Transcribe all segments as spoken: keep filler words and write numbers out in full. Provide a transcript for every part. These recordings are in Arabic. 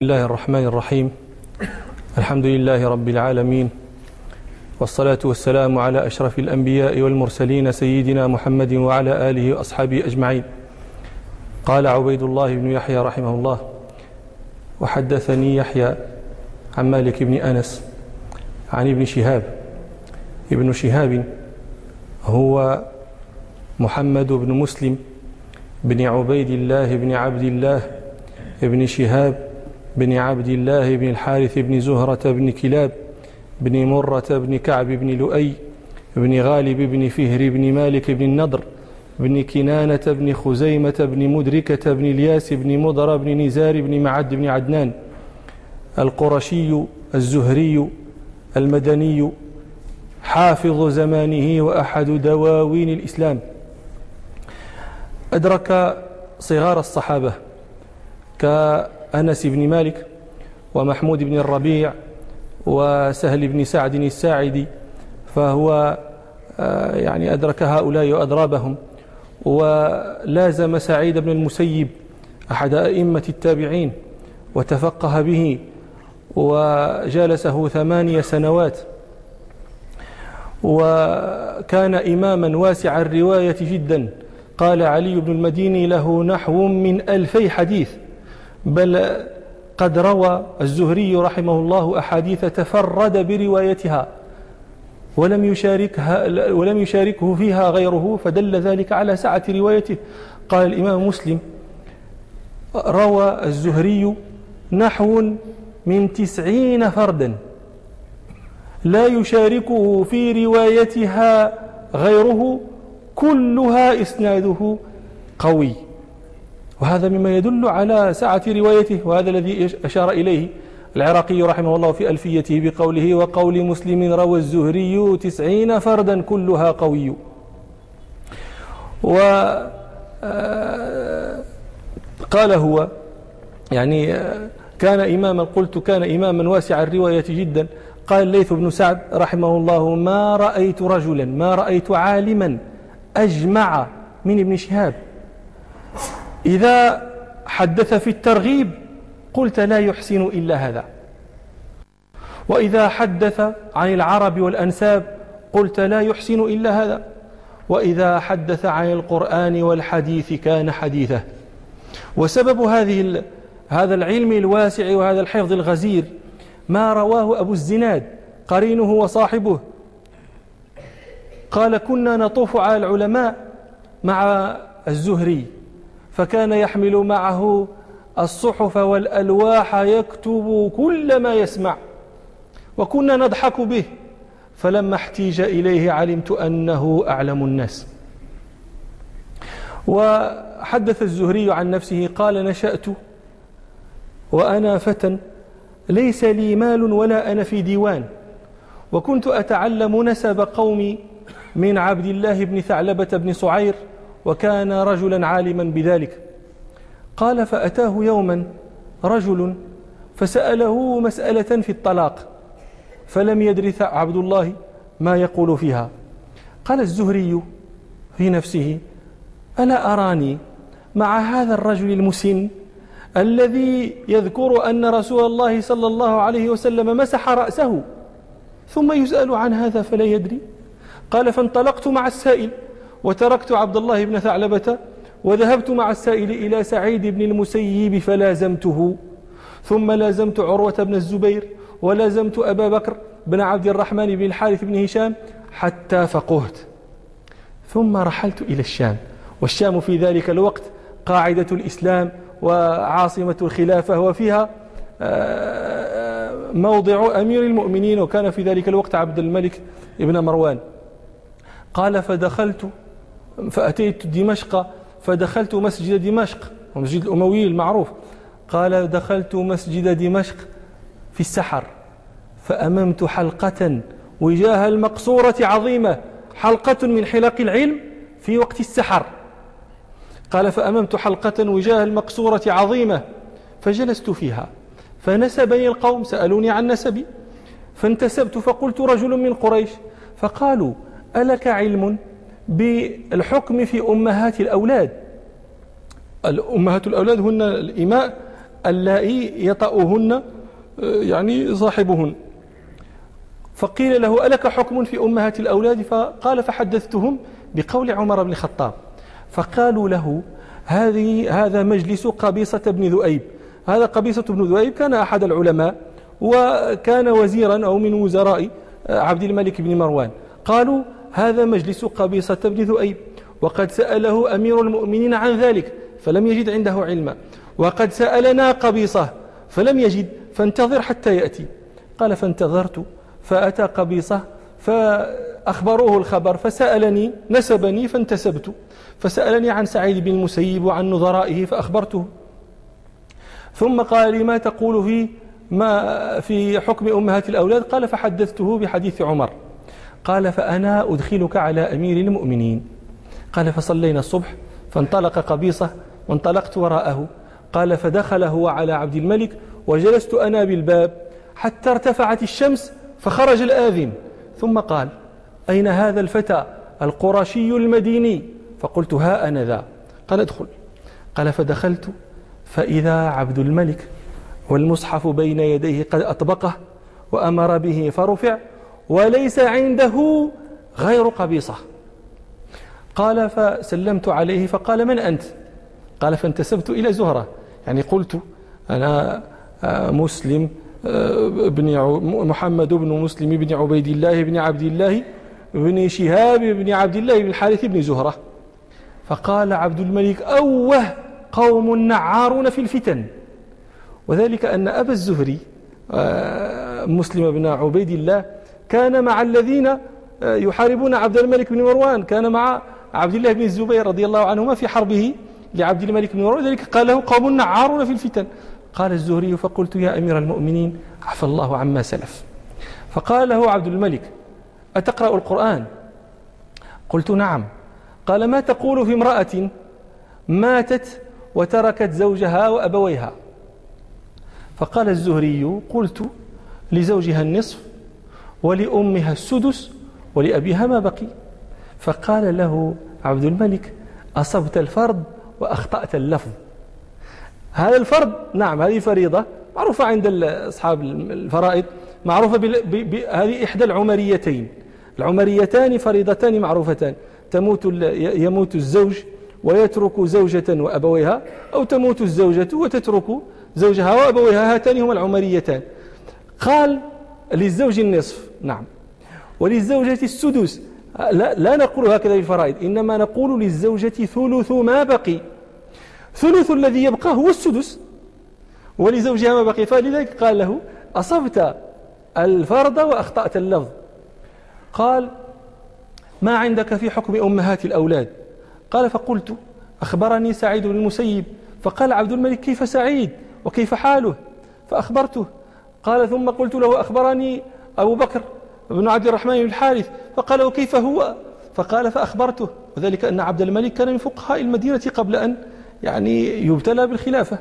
بسم الله الرحمن الرحيم. الحمد لله رب العالمين، والصلاة والسلام على أشرف الأنبياء والمرسلين سيدنا محمد وعلى آله وأصحابه أجمعين. قال عبيد الله بن يحيى رحمه الله: وحدثني يحيى عن مالك بن أنس عن ابن شهاب. ابن شهاب هو محمد بن مسلم بن عبيد الله بن عبد الله بن شهاب بن عبد الله بن الحارث بن زهرة بن كلاب بن مرة بن كعب بن لؤي بن غالب بن فهر بن مالك بن النضر بن كنانة بن خزيمة بن مدركة بن الياس بن مضر بن نزار بن معد بن عدنان القرشي الزهري المدني، حافظ زمانه وأحد دواوين الإسلام. أدرك صغار الصحابة كأنس بن مالك ومحمود بن الربيع وسهل بن سعد الساعدي، فهو يعني أدرك هؤلاء وأضرابهم، ولازم سعيد بن المسيب أحد أئمة التابعين وتفقه به وجالسه ثمانية سنوات، وكان إماما واسع الرواية جدا. قال علي بن المديني له نحو من ألفي حديث، بل قد روى الزهري رحمه الله أحاديث تفرد بروايتها ولم يشاركها ولم يشاركه فيها غيره، فدل ذلك على سعة روايته. قال الإمام مسلم: روى الزهري نحو من تسعين فردا لا يشاركه في روايتها غيره، كلها إسناده قوي. وهذا مما يدل على سعة روايته، وهذا الذي أشار إليه العراقي رحمه الله في ألفيته بقوله: وقول مسلم روى الزهري تسعين فردا كلها قوي. وقال هو يعني كان إماما، قلت كان إماما واسع الرواية جدا. قال الليث بن سعد رحمه الله: ما رأيت رجلا ما رأيت عالما أجمع من ابن شهاب. إذا حدث في الترغيب قلت لا يحسن إلا هذا، وإذا حدث عن العرب والأنساب قلت لا يحسن إلا هذا، وإذا حدث عن القرآن والحديث كان حديثه. وسبب هذه هذا العلم الواسع وهذا الحفظ الغزير ما رواه أبو الزناد قرينه وصاحبه. قال: كنا نطوف على العلماء مع الزهري، فكان يحمل معه الصحف والألواح يكتب كل ما يسمع، وكنا نضحك به، فلما احتيج إليه علمت أنه أعلم الناس. وحدث الزهري عن نفسه قال: نشأت وأنا فتى ليس لي مال ولا أنا في ديوان، وكنت أتعلم نسب قومي من عبد الله بن ثعلبة بن صعير، وكان رجلا عالما بذلك. قال: فأتاه يوما رجل فسأله مسألة في الطلاق، فلم يدر عبد الله ما يقول فيها. قال الزهري في نفسه: ألا أراني مع هذا الرجل المسن الذي يذكر أن رسول الله صلى الله عليه وسلم مسح رأسه، ثم يسأل عن هذا فلا يدري؟ قال: فانطلقت مع السائل وتركت عبد الله بن ثعلبة، وذهبت مع السائل إلى سعيد بن المسيب فلازمته، ثم لازمت عروة بن الزبير، ولازمت أبا بكر بن عبد الرحمن بن الحارث بن هشام حتى فقهت، ثم رحلت إلى الشام. والشام في ذلك الوقت قاعدة الإسلام وعاصمة الخلافة، وفيها موضع أمير المؤمنين، وكان في ذلك الوقت عبد الملك ابن مروان. قال: فدخلت فأتيت دمشق فدخلت مسجد دمشق، ومسجد الأموي المعروف. قال: دخلت مسجد دمشق في السحر، فأممت حلقة وجاه المقصورة عظيمة، حلقة من حلق العلم في وقت السحر. قال: فأممت حلقة وجاه المقصورة عظيمة، فجلست فيها، فنسبني القوم، سألوني عن نسبي، فانتسبت فقلت: رجل من قريش. فقالوا: ألك علم بالحكم في أمهات الأولاد؟ الأمهات الأولاد هن الإماء اللائي يطأهن يعني صاحبهن. فقيل له: ألك حكم في أمهات الأولاد؟ فقال: فحدثتهم بقول عمر بن الخطاب. فقالوا له: هذه هذا مجلس قبيصة بن ذؤيب. هذا قبيصة بن ذؤيب كان أحد العلماء، وكان وزيرا أو من وزراء عبد الملك بن مروان. قالوا: هذا مجلس قبيصة بن ذؤيب، وقد سأله أمير المؤمنين عن ذلك فلم يجد عنده علما، وقد سألنا قبيصة فلم يجد، فانتظر حتى يأتي. قال: فانتظرت، فأتى قبيصة فأخبروه الخبر، فسألني، نسبني فانتسبت، فسألني عن سعيد بن المسيب وعن نظرائه فأخبرته. ثم قال لي: ما تقول في ما في حكم أمهات الأولاد؟ قال: فحدثته بحديث عمر. قال: فأنا أدخلك على أمير المؤمنين. قال: فصلينا الصبح، فانطلق قبيصة وانطلقت وراءه. قال: فدخل هو على عبد الملك، وجلست أنا بالباب حتى ارتفعت الشمس، فخرج الآذن، ثم قال: أين هذا الفتى القرشي المديني؟ فقلت: ها أنا ذا. قال: ادخل. قال: فدخلت فإذا عبد الملك والمصحف بين يديه قد أطبقه وأمر به فرفع، وليس عنده غير قبيصة. قال: فسلمت عليه، فقال: من أنت؟ قال: فانتسبت إلى زهرة، يعني قلت: أنا مسلم بن محمد بن مسلم بن عبيد الله بن عبد الله بن شهاب بن عبد الله بن الحارث بن زهرة. فقال عبد الملك: أوه، قوم نعارون في الفتن. وذلك أن أبا الزهري مسلم بن عبيد الله كان مع الذين يحاربون عبد الملك بن مروان، كان مع عبد الله بن الزبير رضي الله عنهما في حربه لعبد الملك بن مروان، ذلك قال له: قوم نعارون في الفتن. قال الزهري: فقلت: يا أمير المؤمنين، عفى الله عما سلف. فقال له عبد الملك: أتقرأ القرآن؟ قلت: نعم. قال: ما تقول في امرأة ماتت وتركت زوجها وأبويها؟ فقال الزهري: قلت: لزوجها النصف، ولأمها السدس، ولأبيها ما بقي. فقال له عبد الملك: أصبت الفرض وأخطأت اللفظ. هذا الفرض، نعم، هذه فريضة معروفة عند أصحاب الفرائض، معروفة بهذه إحدى العمريتين. العمريتان فريضتان معروفتان: تموت يموت الزوج ويترك زوجة وأبويها، أو تموت الزوجة وتترك زوجها وأبويها، هاتان هما العمريتان. قال: للزوج النصف، نعم، وللزوجة السدس. لا, لا نقول هكذا في الفرائض، إنما نقول للزوجة ثلث ما بقي، ثلث الذي يبقى هو السدس، ولزوجها ما بقي. فلذلك قال له: أصبت الفرض وأخطأت اللفظ. قال: ما عندك في حكم أمهات الأولاد؟ قال: فقلت: أخبرني سعيد بن المسيب. فقال عبد الملك: كيف سعيد وكيف حاله؟ فأخبرته. قال: ثم قلت له: أخبرني أبو بكر بن عبد الرحمن بن الحارث. فقال: وكيف هو؟ فقال: فأخبرته، وذلك أن عبد الملك كان من فقهاء المدينة قبل أن يعني يبتلى بالخلافة.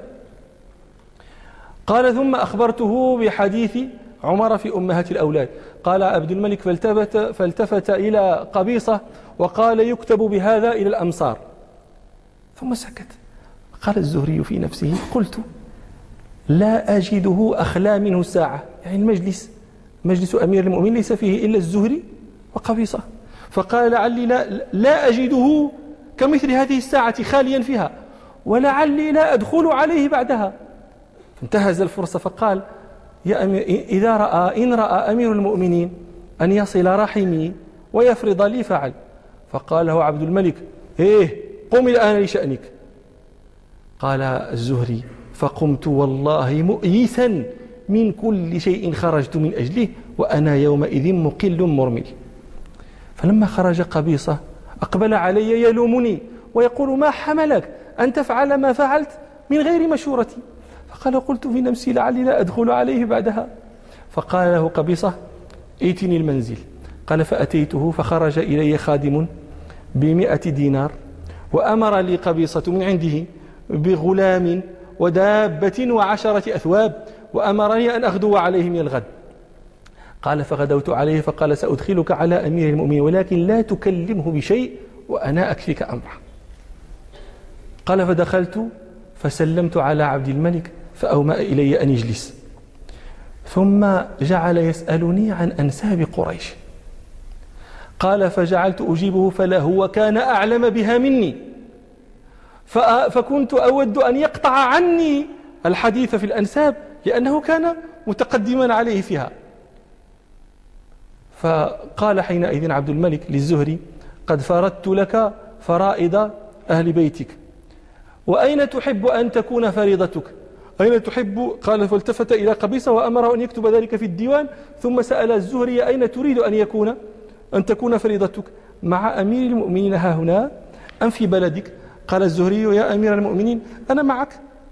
قال: ثم أخبرته بحديث عمر في أمهات الأولاد. قال عبد الملك: فالتفت, فالتفت إلى قبيصة وقال: يكتب بهذا إلى الأمصار. ثم سكت. قال الزهري في نفسه: قلت: لا أجده أخلى منه الساعة، يعني المجلس مجلس أمير المؤمنين ليس فيه إلا الزهري وقبيصة. فقال: لعلي لا, لا أجده كمثل هذه الساعة خاليا فيها، ولعلي لا أدخل عليه بعدها. فانتهز الفرصة فقال: يا أمير، إذا رأى إن رأى أمير المؤمنين أن يصل رحمي ويفرض لي فعل. فقال له عبد الملك: إيه، قم الآن لشأنك. قال الزهري: فقمت والله مؤيسا من كل شيء خرجت من أجله، وأنا يومئذ مقل مرمل. فلما خرج قبيصة أقبل علي يلومني ويقول: ما حملك أن تفعل ما فعلت من غير مشورتي؟ فقال: قلت في نفسي: لعلي لا أدخل عليه بعدها. فقال له قبيصة: ائتني المنزل. قال: فأتيته، فخرج إلي خادم بمئة دينار، وأمر لي قبيصة من عنده بغلام ودابة وعشرة أثواب، وأمرني أن أغدو عليه من الغد. قال: فغدوت عليه، فقال: سأدخلك على أمير المؤمنين، ولكن لا تكلمه بشيء وأنا أكفيك أمره. قال: فدخلت فسلمت على عبد الملك، فأومأ إلي أن يجلس، ثم جعل يسألني عن أنساب قريش. قال فجعلت أجيبه فلا هو كان أعلم بها مني، فكنت أود أن يقطع عني الحديث في الأنساب لأنه كان متقدما عليه فيها. فقال حينئذ عبد الملك للزهري قد فرضت لك فرائض أهل بيتك، وأين تحب أن تكون فريضتك؟ أين تحب؟ قال فالتفت إلى قبيصة وأمره أن يكتب ذلك في الديوان، ثم سأل الزهري أين تريد أن يكون أن تكون فريضتك، مع أمير المؤمنين ها هنا أم في بلدك؟ قال الزهري يا أمير المؤمنين أنا معك.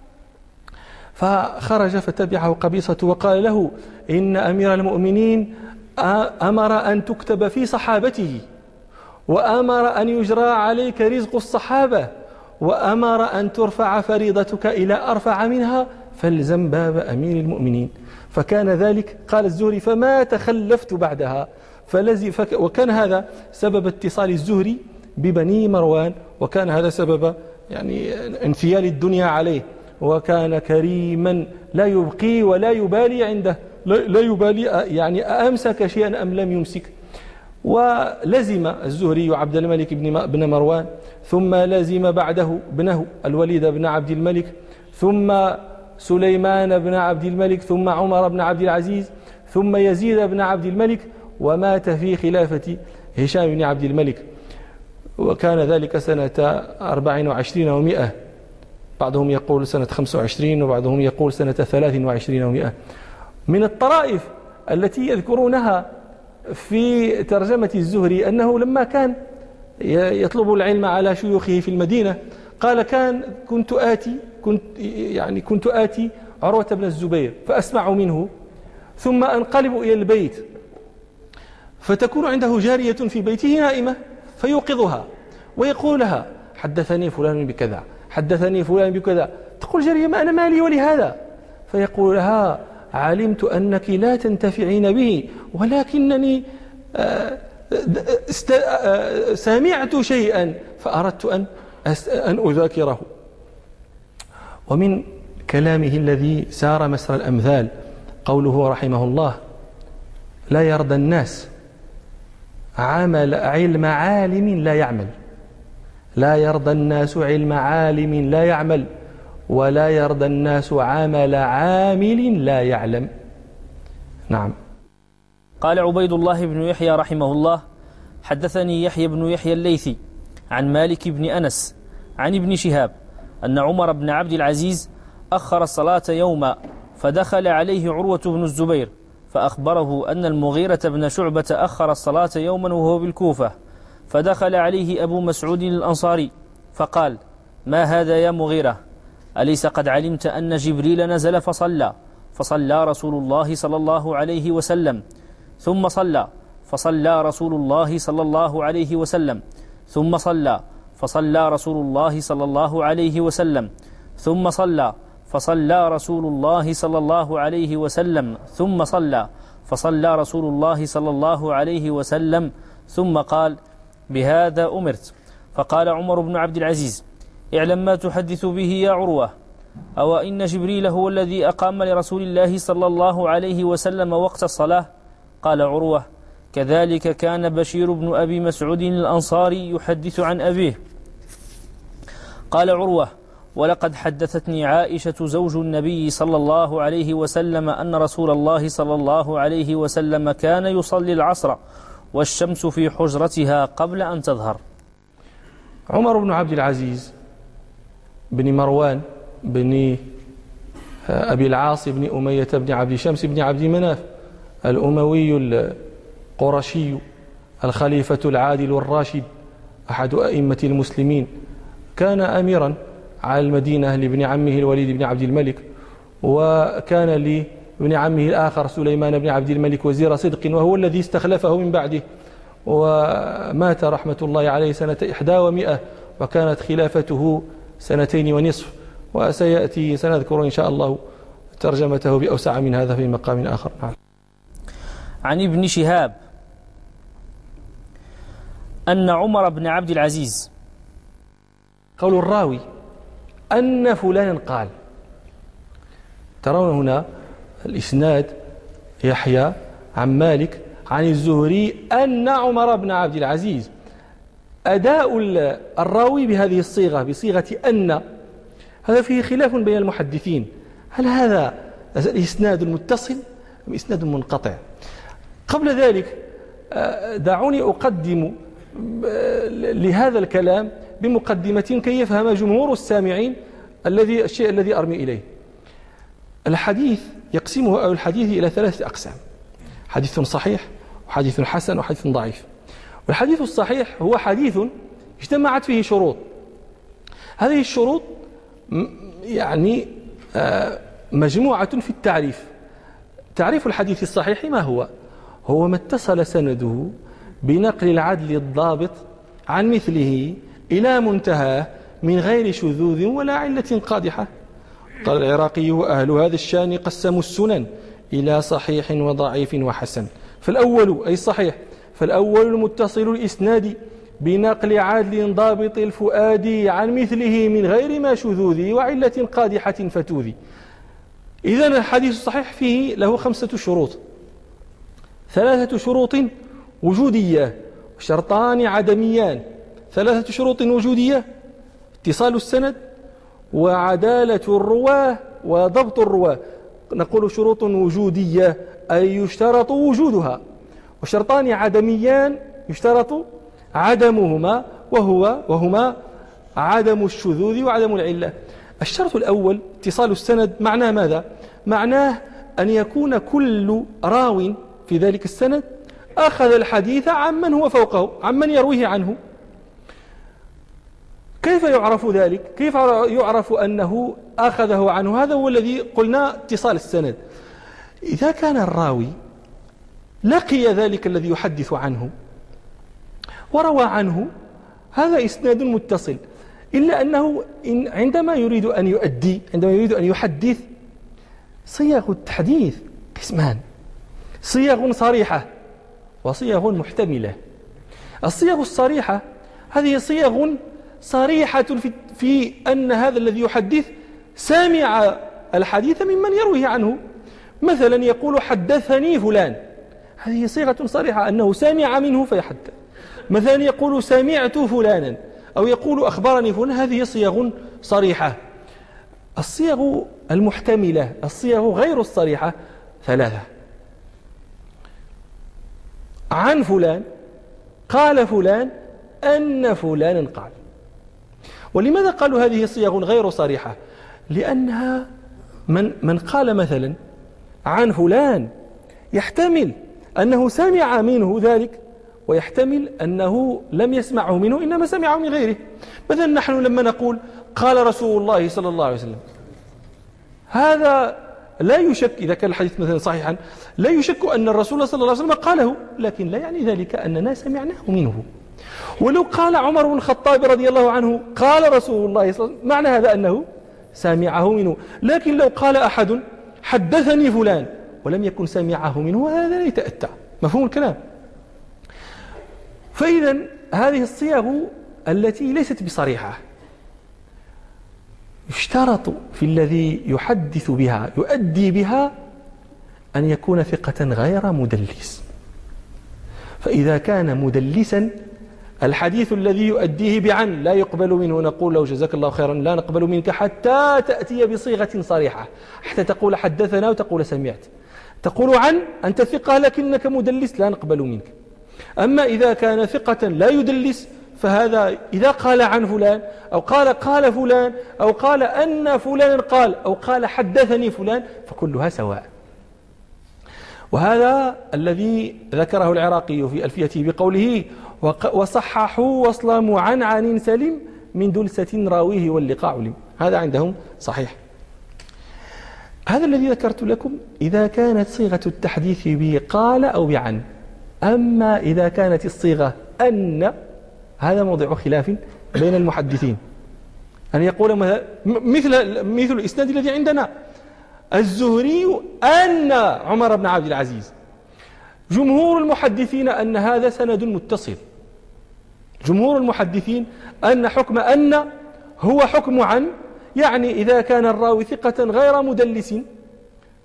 فخرج فتبعه قبيصة وقال له إن أمير المؤمنين أمر أن تكتب في صحابته، وأمر أن يجرى عليك رزق الصحابة، وأمر أن ترفع فريضتك إلى أرفع منها، فالزم باب أمير المؤمنين. فكان ذلك قال الزهري فما تخلفت بعدها، فلزي فك وكان هذا سبب اتصال الزهري ببني مروان، وكان هذا سبب يعني انفيال الدنيا عليه، وكان كريما لا يبقي ولا يبالي عنده، لا يبالي يعني أمسك شيئا أم لم يمسك. ولزم الزهري عبد الملك بن مروان، ثم لزم بعده ابنه الوليد بن عبد الملك، ثم سليمان بن عبد الملك، ثم عمر بن عبد العزيز، ثم يزيد بن عبد الملك، ومات في خلافة هشام بن عبد الملك، وكان ذلك سنة أربع وعشرين ومئة، بعضهم يقول سنة خمس وعشرين وبعضهم يقول سنة ثلاث وعشرين ومئة. من الطرائف التي يذكرونها في ترجمة الزهري أنه لما كان يطلب العلم على شيوخه في المدينة قال كان كنت آتي كنت يعني كنت آتي عروة بن الزبير فأسمع منه، ثم أنقلب إلى البيت فتكون عنده جارية في بيته نائمة فيوقظها ويقول لها حدثني فلان بكذا، حدثني فلان بكذا. تقول جارية ما أنا مالي ولهذا؟ فيقول لها علمت أنك لا تنتفعين به، ولكنني سمعت شيئا فأردت أن أن أذاكره. ومن كلامه الذي سار مسر الأمثال قوله رحمه الله لا يرضى الناس عمل علم عالم لا يعمل، لا يرضى الناس علم عالم لا يعمل، ولا يرضى الناس عمل عامل لا يعلم. نعم. قال عبيد الله بن يحيى رحمه الله حدثني يحيى بن يحيى الليثي عن مالك بن أنس عن ابن شهاب أن عمر بن عبد العزيز أخر الصلاة يوما، فدخل عليه عروة بن الزبير فأخبره أن المغيرة بن شعبة أخر الصلاة يوما وهو بالكوفة، فدخل عليه أبو مسعود الأنصاري فقال ما هذا يا مغيرة؟ أليس قد علمت أن جبريل نزل فصلى فصلى رسول الله صلى الله عليه وسلم ثم صلى فصلى رسول الله صلى الله عليه وسلم ثم صلى فصلى رسول الله صلى الله عليه وسلم ثم صلى فصلى رسول الله صلى الله عليه وسلم ثم صلى فصلى رسول الله صلى الله عليه وسلم ثم قال بهذا أمرت. فقال عمر بن عبد العزيز اعلم ما تحدث به يا عروة، أو إن جبريل هو الذي أقام لرسول الله صلى الله عليه وسلم وقت الصلاة؟ قال عروة كذلك كان بشير بن أبي مسعود الأنصاري يحدث عن أبيه. قال عروة ولقد حدثتني عائشة زوج النبي صلى الله عليه وسلم أن رسول الله صلى الله عليه وسلم كان يصلي العصر والشمس في حجرتها قبل أن تظهر. عمر بن عبد العزيز بن مروان بن أبي العاص بن أمية بن عبد شمس بن عبد مناف الأموي القرشي الخليفة العادل الراشد أحد أئمة المسلمين، كان أميرا على المدينة لابن عمه الوليد بن عبد الملك، وكان لابن عمه الآخر سليمان بن عبد الملك وزير صدق، وهو الذي استخلفه من بعده، ومات رحمة الله عليه سنة إحدى ومئة، وكانت خلافته سنتين ونصف، وسيأتي سنذكر إن شاء الله ترجمته بأوسع من هذا في مقام آخر. عن ابن شهاب أن عمر بن عبد العزيز، قول الراوي أن فلان قال، ترون هنا الإسناد يحيى عن مالك عن الزهري أن عمر بن عبد العزيز. أداء الراوي بهذه الصيغة بصيغة أن هذا فيه خلاف بين المحدثين، هل هذا الإسناد المتصل أم إسناد منقطع؟ قبل ذلك دعوني أقدم لهذا الكلام بمقدمة كي يفهم جمهور السامعين الذي الشيء الذي أرمي إليه. الحديث يقسمه أو الحديث إلى ثلاثة أقسام: حديث صحيح وحديث حسن وحديث ضعيف. والحديث الصحيح هو حديث اجتمعت فيه شروط. هذه الشروط يعني مجموعة في التعريف. تعريف الحديث الصحيح ما هو؟ هو ما اتصل سنده بنقل العدل الضابط عن مثله إلى منتهاه من غير شذوذ ولا علة قادحة. قال العراقي: وأهل هذا الشان قسموا السنن إلى صحيح وضعيف وحسن. فالأول أي الصحيح، فالأول المتصل الإسناد بنقل عدل ضابط الفؤاد عن مثله من غير ما شذوذ وعلة قادحة فتوذي. إذن الحديث الصحيح فيه له خمسة شروط: ثلاثة شروط وجودية وشرطان عدميان. ثلاثة شروط وجودية: اتصال السند وعدالة الرواه وضبط الرواه. نقول شروط وجودية أي يشترط وجودها، وشرطان عدميان يشترط عدمهما وهو وهما عدم الشذوذ وعدم العلة. الشرط الأول اتصال السند، معناه ماذا؟ معناه أن يكون كل راو في ذلك السند أخذ الحديث عمن هو فوقه، عمن يرويه عنه. كيف يعرف ذلك؟ كيف يعرف أنه أخذه عنه؟ هذا هو الذي قلنا اتصال السند. إذا كان الراوي لقي ذلك الذي يحدث عنه وروى عنه، هذا إسناد متصل. إلا أنه إن عندما يريد أن يؤدي، عندما يريد أن يحدث، صيغ التحديث قسمان: صيغ صريحة وصيغ محتملة. الصيغ الصريحة هذه صيغ صريحة في, في أن هذا الذي يحدث سامع الحديث ممن يرويه عنه. مثلا يقول: حدثني فلان، هذه صيغة صريحة أنه سامع منه فيحدث. مثلا يقول: سمعت فلانا، أو يقول: أخبرني فلان، هذه صيغ صريحة. الصيغ المحتملة، الصيغ غير الصريحة، ثلاثة: عن فلان، قال فلان، أن فلانا قال. ولماذا قالوا هذه صيغ غير صريحة؟ لأنها من, من قال مثلا عن فلان يحتمل أنه سمع منه ذلك، ويحتمل أنه لم يسمعه منه إنما سمعه من غيره. مثلا نحن لما نقول قال رسول الله صلى الله عليه وسلم، هذا لا يشك إذا كان الحديث مثلا صحيحا، لا يشك أن الرسول صلى الله عليه وسلم قاله، لكن لا يعني ذلك أننا سمعناه منه. ولو قال عمر بن الخطاب رضي الله عنه قال رسول الله صلى الله عليه وسلم، معنى هذا أنه سمعه منه. لكن لو قال أحد حدثني فلان ولم يكن سمعه منه، هذا لا يتأتى. مفهوم الكلام؟ فإذا هذه الصيغ التي ليست بصريحة يشترط في الذي يحدث بها يؤدي بها أن يكون ثقة غير مدلس. فإذا كان مدلسا الحديث الذي يؤديه بعن لا يقبل منه، نقول له: جزاك الله خيرا، لا نقبل منك حتى تأتي بصيغة صريحة، حتى تقول حدثنا وتقول سمعت. تقول عن أنت ثقة لكنك مدلس، لا نقبل منك. أما إذا كان ثقة لا يدلس، فهذا إذا قال عن فلان أو قال قال فلان أو قال أن فلان قال أو قال حدثني فلان، فكلها سواء. وهذا الذي ذكره العراقي في ألفيته بقوله: وصححوا وصل معنعن سلم من دلسة راويه واللقاء علم. هذا عندهم صحيح. هذا الذي ذكرت لكم إذا كانت صيغة التحديث به قال أو بعن. أما إذا كانت الصيغة أن، هذا موضع خلاف بين المحدثين. أن يقول مثل مثل الإسناد الذي عندنا: الزهري أن عمر بن عبد العزيز. جمهور المحدثين أن هذا سند متصل. جمهور المحدثين أن حكم أن هو حكم عن، يعني إذا كان الراوي ثقة غير مدلس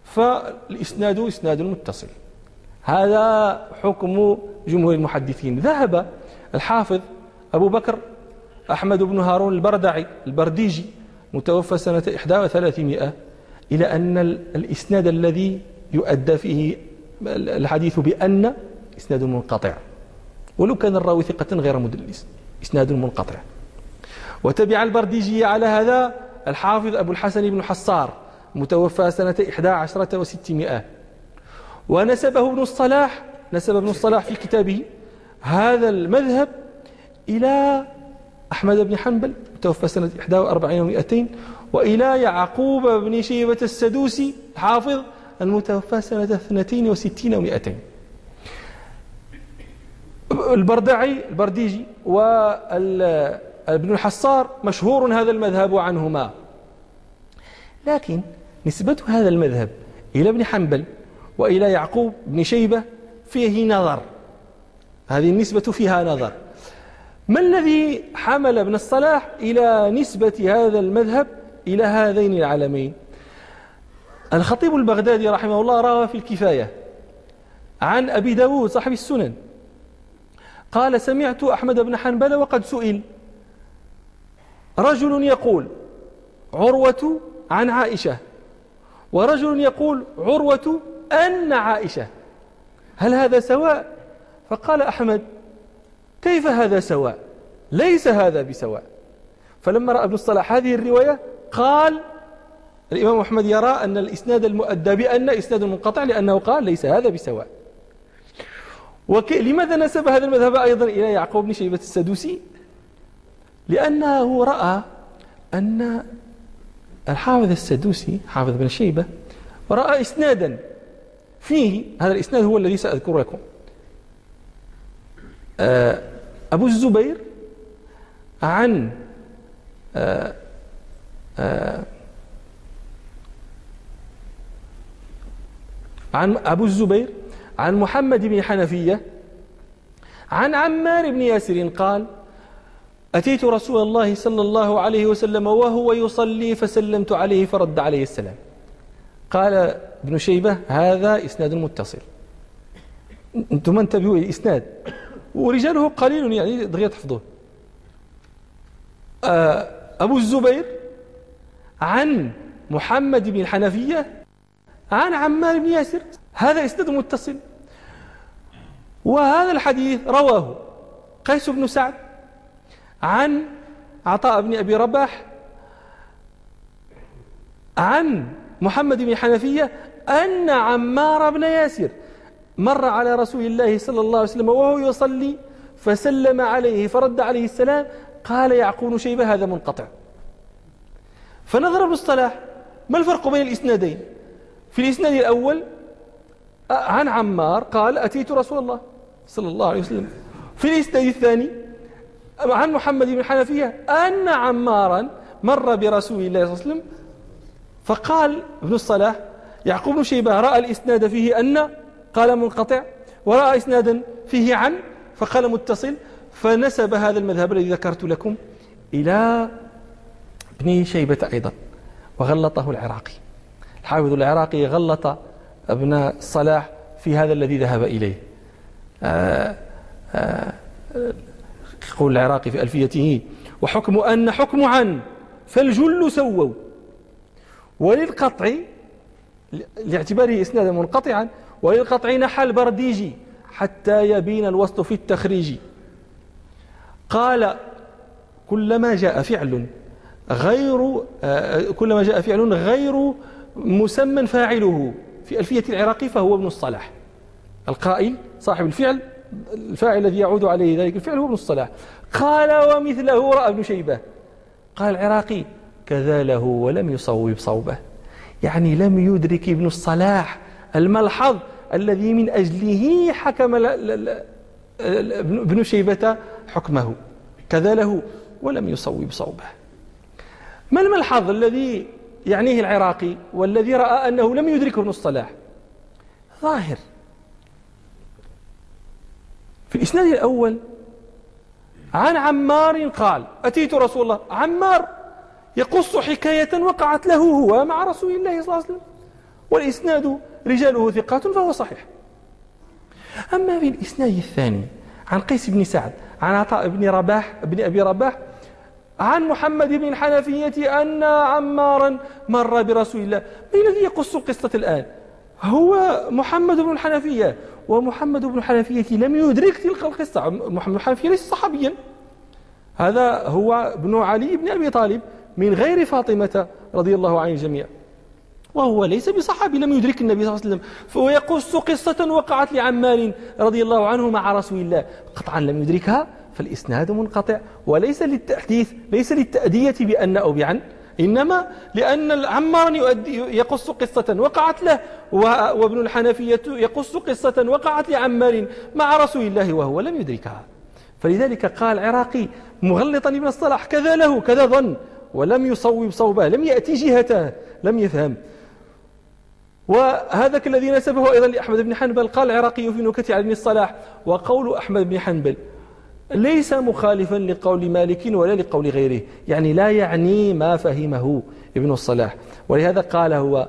فالإسناد إسناد متصل. هذا حكم جمهور المحدثين. ذهب الحافظ أبو بكر أحمد بن هارون البردعي البرديجي متوفى سنة إحدى وثلاثمائة إلى أن الإسناد الذي يؤدى فيه الحديث بأن إسناد منقطع، ولو كان الراوي ثقة غير مدلس، إسناد منقطع. وتبع البرديجي على هذا الحافظ أبو الحسن بن حصار متوفى سنة إحدى عشرة وستمائة. ونسبه ابن الصلاح نسب ابن الصلاح في كتابه هذا المذهب إلى أحمد بن حنبل متوفى سنة إحدى وأربعين ومئتين، وإلى يعقوب بن شيبة السدوسي حافظ المتوفى سنة اثنتين وستين ومئتين. البردعي البرديجي وابن الحصار مشهور هذا المذهب عنهما، لكن نسبة هذا المذهب إلى ابن حنبل وإلى يعقوب بن شيبة فيه نظر، هذه النسبة فيها نظر. ما الذي حمل ابن الصلاح إلى نسبة هذا المذهب إلى هذين العالمين؟ الخطيب البغدادي رحمه الله روى في الكفاية عن أبي داود صاحب السنن قال: سمعت أحمد بن حنبل وقد سئل رجل يقول عروة عن عائشة، ورجل يقول عروة أن عائشة، هل هذا سواء؟ فقال أحمد: كيف هذا سواء؟ ليس هذا بسواء. فلما رأى ابن الصلاح هذه الرواية قال: الإمام أحمد يرى أن الإسناد المؤدى بأن إسناد منقطع، لأنه قال ليس هذا بسواء. لماذا نسب هذا المذهب أيضا إلى يعقوب بن شيبة السدوسي؟ لأنه رأى أن الحافظ السدوسي حافظ بن شيبة رأى إسنادا فيه، هذا الإسناد هو الذي سأذكر لكم، أبو الزبير عن عن أبو الزبير عن محمد بن حنفية عن عمار بن ياسر قال: أتيت رسول الله صلى الله عليه وسلم وهو يصلي فسلمت عليه فرد عليه السلام. قال ابن شيبة: هذا إسناد متصل. أنتم انتبهوا الإسناد ورجاله قليل يعني دغيا تحفظوه. أبو الزبير عن محمد بن الحنفية عن عمار بن ياسر، هذا إسناد متصل. وهذا الحديث رواه قيس بن سعد عن عطاء بن أبي رباح عن محمد بن الحنفية أن عمار بن ياسر مر على رسول الله صلى الله عليه وسلم وهو يصلي فسلم عليه فرد عليه السلام. قال يعقوب شيبة: هذا منقطع. فنظر ابن الصلاح ما الفرق بين الإسنادين؟ في الإسناد الأول عن عمار قال: أتيت رسول الله صلى الله عليه وسلم. في الإسناد الثاني عن محمد بن الحنفية أن عمارا مر برسول الله صلى الله عليه وسلم. فقال ابن الصلاح: يعقوب بن شيبة رأى الإسناد فيه أن قال منقطع، ورأى إسنادا فيه عن فقال متصل، فنسب هذا المذهب الذي ذكرت لكم إلى ابن شيبة أيضا، وغلطه العراقي. الحافظ العراقي غلط ابن الصلاح في هذا الذي ذهب إليه. آآ آآ يقول العراقي في ألفيته: وحكم أن حكم عن فالجل سووا، وللقطع لاعتباره إسنادا منقطعا، وللقطع نحى البرديجي حتى يبين الوسط في التخريج. قال: كلما جاء فعل غير كلما جاء فعل غير مسمى فاعله في ألفية العراقي فهو ابن الصلاح. القائل صاحب الفعل، الفاعل الذي يعود عليه ذلك الفعل هو ابن الصلاح. قال: ومثله رأى ابن شيبة. قال العراقي: كذا له ولم يصوب صوبه، يعني لم يدرك ابن الصلاح الملحظ الذي من أجله حكم ابن شيبة حكمه. كذا له ولم يصوب صوبه. ما الملحظ الذي يعنيه العراقي والذي رأى أنه لم يدركه ابن الصلاح؟ ظاهر. في الإسناد الأول عن عمار قال: أتيت رسول الله. عمار يقص حكاية وقعت له هو مع رسول الله صلى الله عليه وسلم، والإسناد رجاله ثقات فهو صحيح. أما في الإسناد الثاني عن قيس بن سعد عن عطاء بن رباح بن أبي رباح عن محمد بن الحنفية أن عمارا مر برسول الله. من الذي يقص القصة الآن؟ هو محمد بن الحنفية، ومحمد بن الحنفية لم يدرك تلك القصة. محمد بن الحنفية ليس صحابيا، هذا هو ابن علي بن أبي طالب من غير فاطمة رضي الله عن الجميع، وهو ليس بصحابي، لم يدرك النبي صلى الله عليه وسلم، فهو يقص قصة وقعت لعمار رضي الله عنه مع رسول الله، قطعا لم يدركها، فالإسناد منقطع، وليس للتحديث، ليس للتأدية بأن أو بعن، إنما لأن عمار يقص قصة وقعت له، وابن الحنفية يقص قصة وقعت لعمار مع رسول الله وهو لم يدركها. فلذلك قال العراقي مغلطا ابن الصلاح كذا له كذا ظن، ولم يصوب صوبه، لم يأتي جهته، لم يفهم. وهذا الذي نسبه أيضا لأحمد بن حنبل. قال العراقي في نكت على ابن الصلاح: وقول أحمد بن حنبل ليس مخالفا لقول مالك ولا لقول غيره، يعني لا يعني ما فهمه ابن الصلاح. ولهذا قال هو: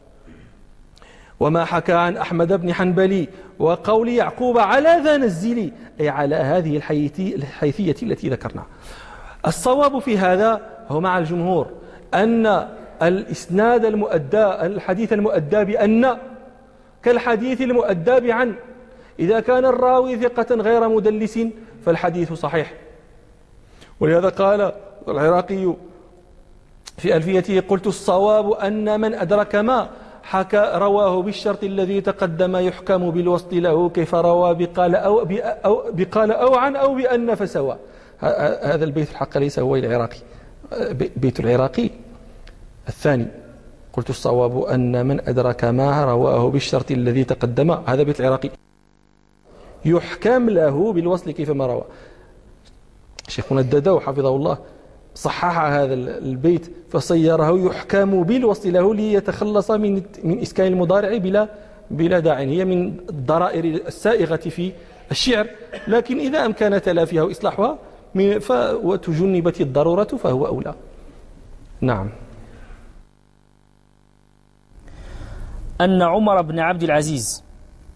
وما حكى عن أحمد بن حنبل وقول يعقوب على ذا نزلي، أي على هذه الحيثية التي ذكرنا. الصواب في هذا هو مع الجمهور أن الإسناد المؤدى، الحديث المؤدى بأن كالحديث المؤدى بعن، إذا كان الراوي ثقة غير مدلس فالحديث صحيح. ولهذا قال العراقي في ألفيته: قلت الصواب أن من أدرك ما حكى رواه بالشرط الذي تقدم يحكم بالوصل له، كيف روى بقال أو, أو, بقال أو عن أو بأن فسوى. هذا البيت الحق ليس هو العراقي، بيت العراقي الثاني: قلت الصواب أن من أدرك ما رواه بالشرط الذي تقدم، هذا بيت العراقي، يحكم له بالوصل كيفما روى. شيخنا الددو حفظه الله صحح هذا البيت فصيره يحكم بالوصل له ليتخلص من من إسكان المضارع بلا بلا داع. هي من الضرائر السائغة في الشعر، لكن إذا أمكن تلافيها وإصلاحها وتجنبت الضرورة فهو أولى. نعم. أن عمر بن عبد العزيز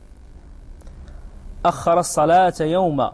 أخر الصلاة يوما.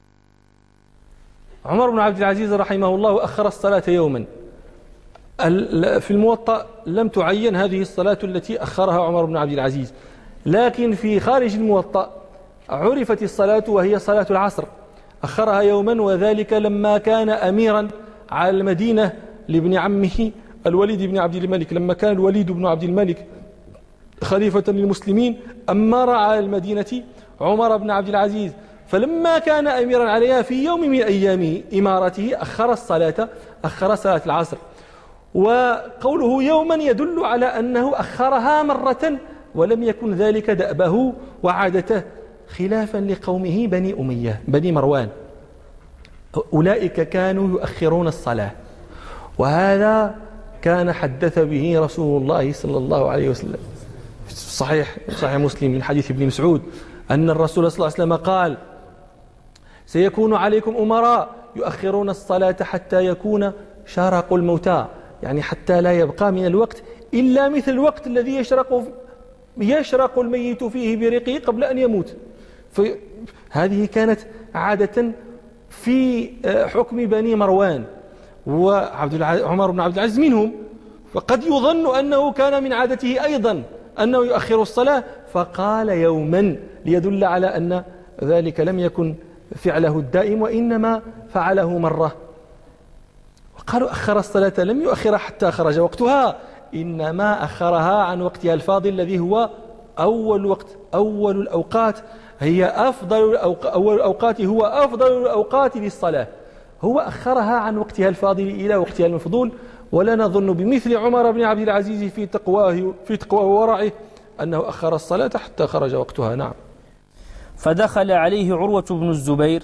عمر بن عبد العزيز رحمه الله أخر الصلاة يوما. في الموطأ لم تعين هذه الصلاة التي أخرها عمر بن عبد العزيز، لكن في خارج الموطأ عرفت الصلاة وهي صلاة العصر، أخرها يوما، وذلك لما كان أميرا على المدينة لابن عمه الوليد بن عبد الملك. لما كان الوليد بن عبد الملك خليفة للمسلمين أمر على المدينة عمر بن عبد العزيز، فلما كان أميرا عليها في يوم من أيام إمارته أخر الصلاة، أخر صلاة العصر. وقوله يوما يدل على أنه أخرها مرة، ولم يكن ذلك دأبه وعادته، خلافا لقومه بني أمية بني مروان. أولئك كانوا يؤخرون الصلاة، وهذا كان حدث به رسول الله صلى الله عليه وسلم صحيح صحيح مسلم من حديث ابن مسعود أن الرسول صلى الله عليه وسلم قال: سيكون عليكم أمراء يؤخرون الصلاة حتى يكون شارق الموتى، يعني حتى لا يبقى من الوقت إلا مثل الوقت الذي يشرق يشرق الميت فيه بريقه قبل أن يموت. فهذه كانت عادة في حكم بني مروان، وعبد عمر بن عبد العزيز منهم، فقد يظن أنه كان من عادته أيضا أنه يؤخر الصلاة، فقال يوما ليدل على أن ذلك لم يكن فعله الدائم، وإنما فعله مرة. وقالوا أخر الصلاة لم يؤخرها حتى خرج وقتها، إنما أخرها عن وقتها الفاضل الذي هو أول وقت، أول الأوقات، هي أفضل الأوق... أول الأوقات هو أفضل الأوقات للصلاة، هو أخرها عن وقتها الفاضل إلى وقتها المفضول. ولا نظن بمثل عمر بن عبد العزيز في تقواه في تقواه وورعه أنه أخر الصلاة حتى خرج وقتها. نعم. فدخل عليه عروة بن الزبير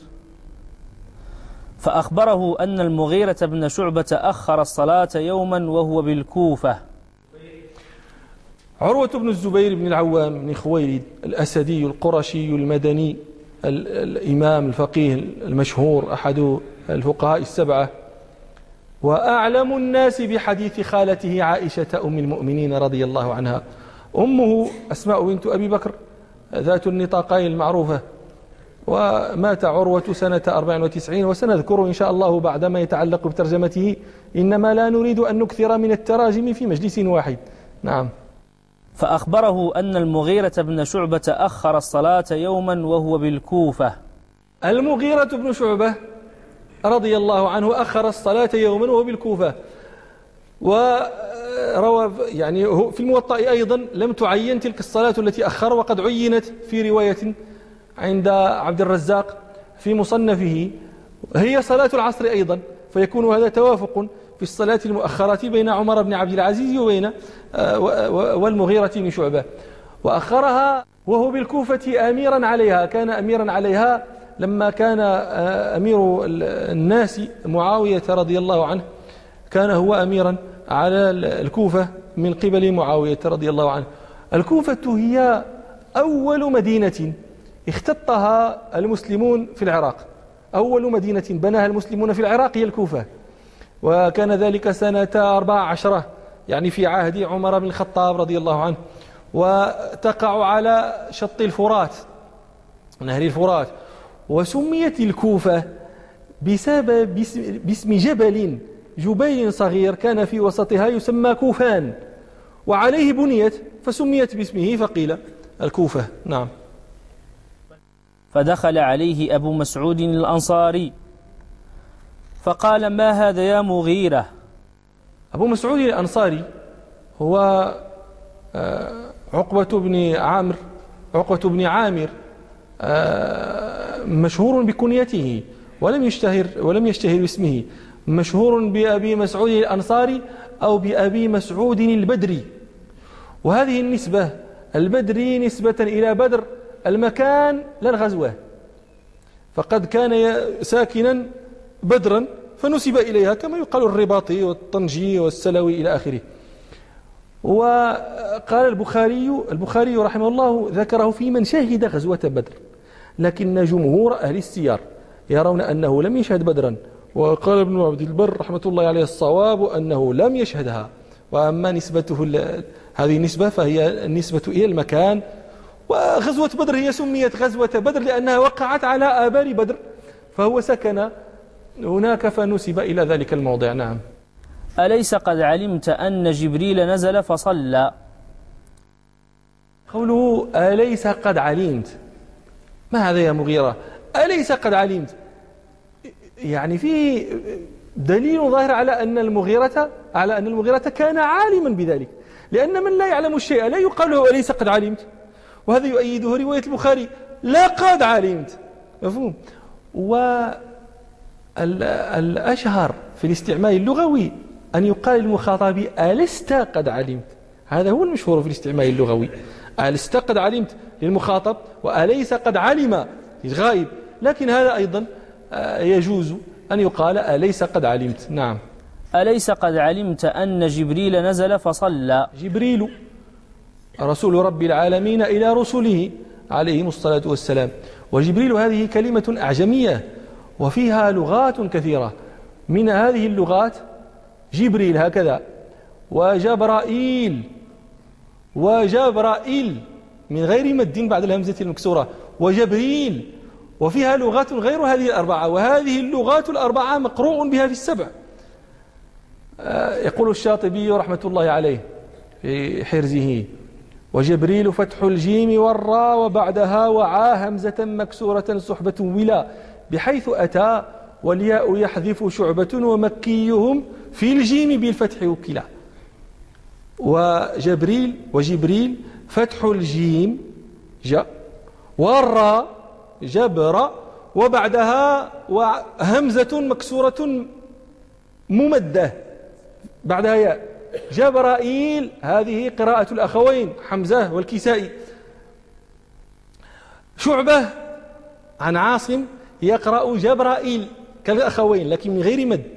فأخبره أن المغيرة بن شعبة أخر الصلاة يوما وهو بالكوفة. عروة بن الزبير بن العوام بن خويلد الأسدي القرشي المدني الإمام الفقيه المشهور، أحد الفقهاء السبعة، وأعلم الناس بحديث خالته عائشة أم المؤمنين رضي الله عنها، أمه أسماء بنت أبي بكر ذات النطاقين المعروفة، ومات عروة سنة أربع وتسعين، وسنذكر إن شاء الله بعد ما يتعلق بترجمته، إنما لا نريد أن نكثر من التراجم في مجلس واحد. نعم. فأخبره أن المغيرة بن شعبة أخر الصلاة يوما وهو بالكوفة. المغيرة بن شعبة رضي الله عنه أخر الصلاة يوما وهو بالكوفة، وروى يعني في الموطأ أيضا لم تعين تلك الصلاة التي أخر، وقد عينت في رواية عند عبد الرزاق في مصنفه هي صلاة العصر أيضا، فيكون هذا توافق في الصلاة المؤخرة بين عمر بن عبد العزيز وبين والمغيرة بن شعبة. وأخرها وهو بالكوفة أميرا عليها، كان أميرا عليها لما كان أمير الناس معاوية رضي الله عنه، كان هو أميرا على الكوفة من قبل معاوية رضي الله عنه. الكوفة هي أول مدينة اختطها المسلمون في العراق، أول مدينة بناها المسلمون في العراق هي الكوفة، وكان ذلك سنة أربع عشرة يعني في عهد عمر بن الخطاب رضي الله عنه، وتقع على شط الفرات نهر الفرات، وسميت الكوفة بسبب باسم جبل جبيل صغير كان في وسطها يسمى كوفان، وعليه بنيت فسميت باسمه فقيل الكوفة. نعم. فدخل عليه أبو مسعود الأنصاري فقال: ما هذا يا مغيرة؟ أبو مسعود الأنصاري هو عقبة بن عامر عقبة بن عامر مشهور بكنيته ولم يشتهر ولم يشتهر باسمه، مشهور بأبي مسعود الأنصاري أو بأبي مسعود البدري، وهذه النسبة البدري نسبة إلى بدر المكان لا الغزوة، فقد كان ساكنا بدرا فنسب إليها كما يقال الرباطي والطنجي والسلوي إلى آخره. وقال البخاري البخاري رحمه الله ذكره في من شهد غزوة بدر، لكن جمهور أهل السير يرون أنه لم يشهد بدرا، وقال ابن عبد البر رحمة الله عليه الصواب أنه لم يشهدها. وأما نسبته هذه النسبة فهي النسبة إلى المكان، وغزوة بدر هي سميت غزوة بدر لأنها وقعت على آبار بدر، فهو سكن هناك فنسب إلى ذلك الموضع. نعم. أليس قد علمت أن جبريل نزل فصلى؟ قوله أليس قد علمت، ما هذا يا مغيرة؟ أليس قد علمت يعني فيه دليل ظاهر على أن المغيرة على أن المغيرة كان عالما بذلك، لأن من لا يعلم الشيء لا يقال له أليس قد علمت، وهذا يؤيده رواية البخاري لا قد علمت، مفهوم؟ والأشهر في الاستعمال اللغوي أن يقال للمخاطب ألست قد علمت، هذا هو المشهور في الاستعمال اللغوي، ألست قد علمت للمخاطب وأليس قد علم للغائب، لكن هذا أيضا يجوز أن يقال أليس قد علمت. نعم. أليس قد علمت أن جبريل نزل فصلى؟ جبريل رسول رب العالمين إلى رسله عليهم الصلاة والسلام، وجبريل هذه كلمة أعجمية وفيها لغات كثيرة، من هذه اللغات جبريل هكذا، وجبرائيل وجبرائيل من غير مد بعد الهمزة المكسورة، وجبريل، وفيها لغات غير هذه الأربعة، وهذه اللغات الأربعة مقروء بها في السبع. يقول الشاطبي رحمة الله عليه في حرزه: وجبريل فتح الجيم والراء وبعدها وعا همزة مكسورة صحبة ولا، بحيث أتى والياء يحذف شعبة ومكيهم في الجيم بالفتح وكلا. وجبريل وجبريل فتح الجيم جاء والراء جبر وبعدها همزة مكسورة ممدة بعدها ياء. جبرائيل هذه قراءة الأخوين حمزة والكسائي. شعبة عن عاصم يقرأ جبرائيل كالأخوين لكن من غير مد.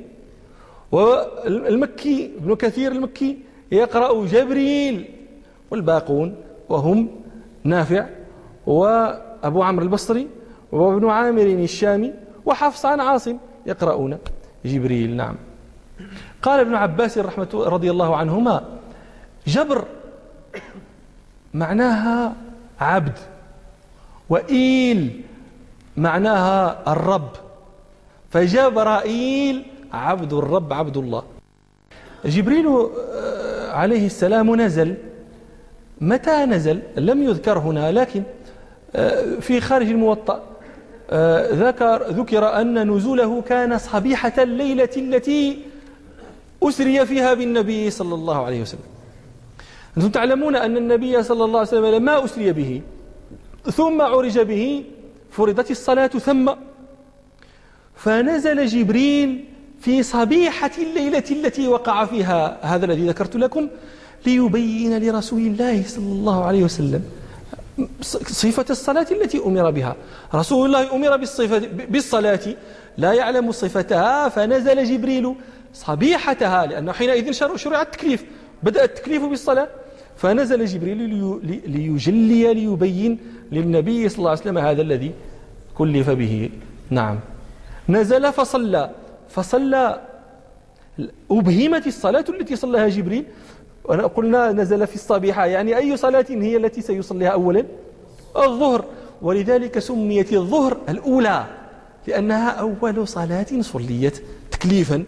والمكي ابن كثير المكي يقرأ جبريل، والباقون وهم نافع وأبو عمرو البصري وابن عامر الشامي وحفص عن عاصم يقرؤون جبريل. نعم. قال ابن عباس رحمة رضي الله عنهما: جبر معناها عبد، وإيل معناها الرب، فجبرائيل عبد الرب عبد الله. جبريل عليه السلام نزل، متى نزل لم يذكر هنا، لكن في خارج الموطأ ذكر ذكر أن نزوله كان صبيحة الليلة التي أسري فيها بالنبي صلى الله عليه وسلم. أنتم تعلمون أن النبي صلى الله عليه وسلم لما أسري به ثم عرج به فرضت الصلاة ثم، فنزل جبريل في صبيحة الليلة التي وقع فيها هذا الذي ذكرت لكم، ليبين لرسول الله صلى الله عليه وسلم صفة الصلاة التي أمر بها. رسول الله أمر بالصلاة لا يعلم صفتها، فنزل جبريل صبيحتها، لأنه حينئذ شرع التكليف، بدأ التكليف بالصلاة، فنزل جبريل ليجلي ليبين للنبي صلى الله عليه وسلم هذا الذي كلف به. نعم، نزل فصلى فصلى أبهمت الصلاة التي صلىها جبريل، قلنا نزل في الصبيحة، يعني أي صلاة هي التي سيصليها أولا؟ الظهر، ولذلك سميت الظهر الأولى لأنها أول صلاة صليت تكليفا.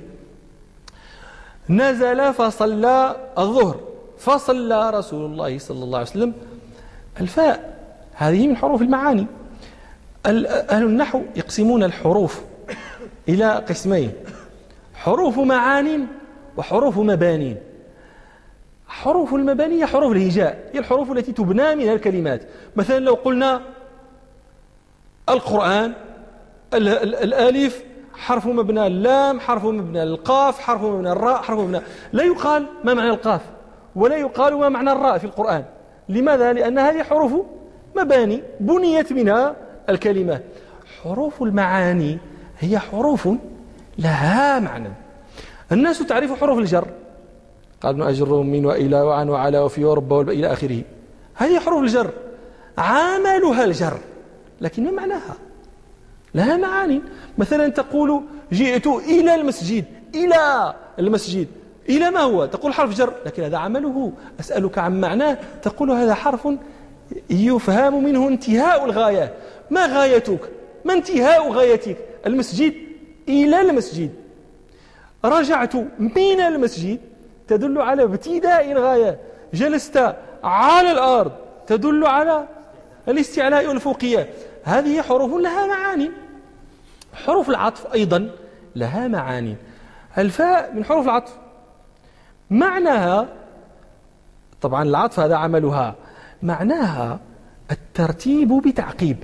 نزل فصلى الظهر، فصلى رسول الله صلى الله عليه وسلم. الفاء هذه من حروف المعاني. أهل النحو يقسمون الحروف إلى قسمين: حروف معان وحروف مبانين. حروف المباني هي حروف الهجاء، هي الحروف التي تبنى منها الكلمات. مثلا لو قلنا القرآن، الألف حرف مبنى، اللام حرف مبنى، القاف حرف مبنى، الراء حرف مبنى، لا يقال ما معنى القاف ولا يقال ما معنى الراء في القرآن. لماذا؟ لأن هذه حروف مباني بنيت منها الكلمة. حروف المعاني هي حروف لها معنى. الناس تعرف حروف الجر، قال ابن أجر من وإلى وعن وعلى وفي ورب إلى آخره، هذه حروف الجر عاملها الجر، لكن ما معناها؟ لها معاني. مثلا تقول جئت إلى المسجد، إلى المسجد، إلى ما هو؟ تقول حرف جر، لكن هذا عمله. أسألك عن معناه، تقول هذا حرف يفهم منه انتهاء الغاية. ما غايتك؟ ما انتهاء غايتك؟ المسجد، إلى المسجد. رجعت من المسجد تدل على ابتداء الغاية. جلست على الأرض تدل على الاستعلاء والفوقية. هذه حروف لها معاني. حروف العطف أيضا لها معاني. الفاء من حروف العطف، معناها طبعا العطف هذا عملها، معناها الترتيب بتعقيب.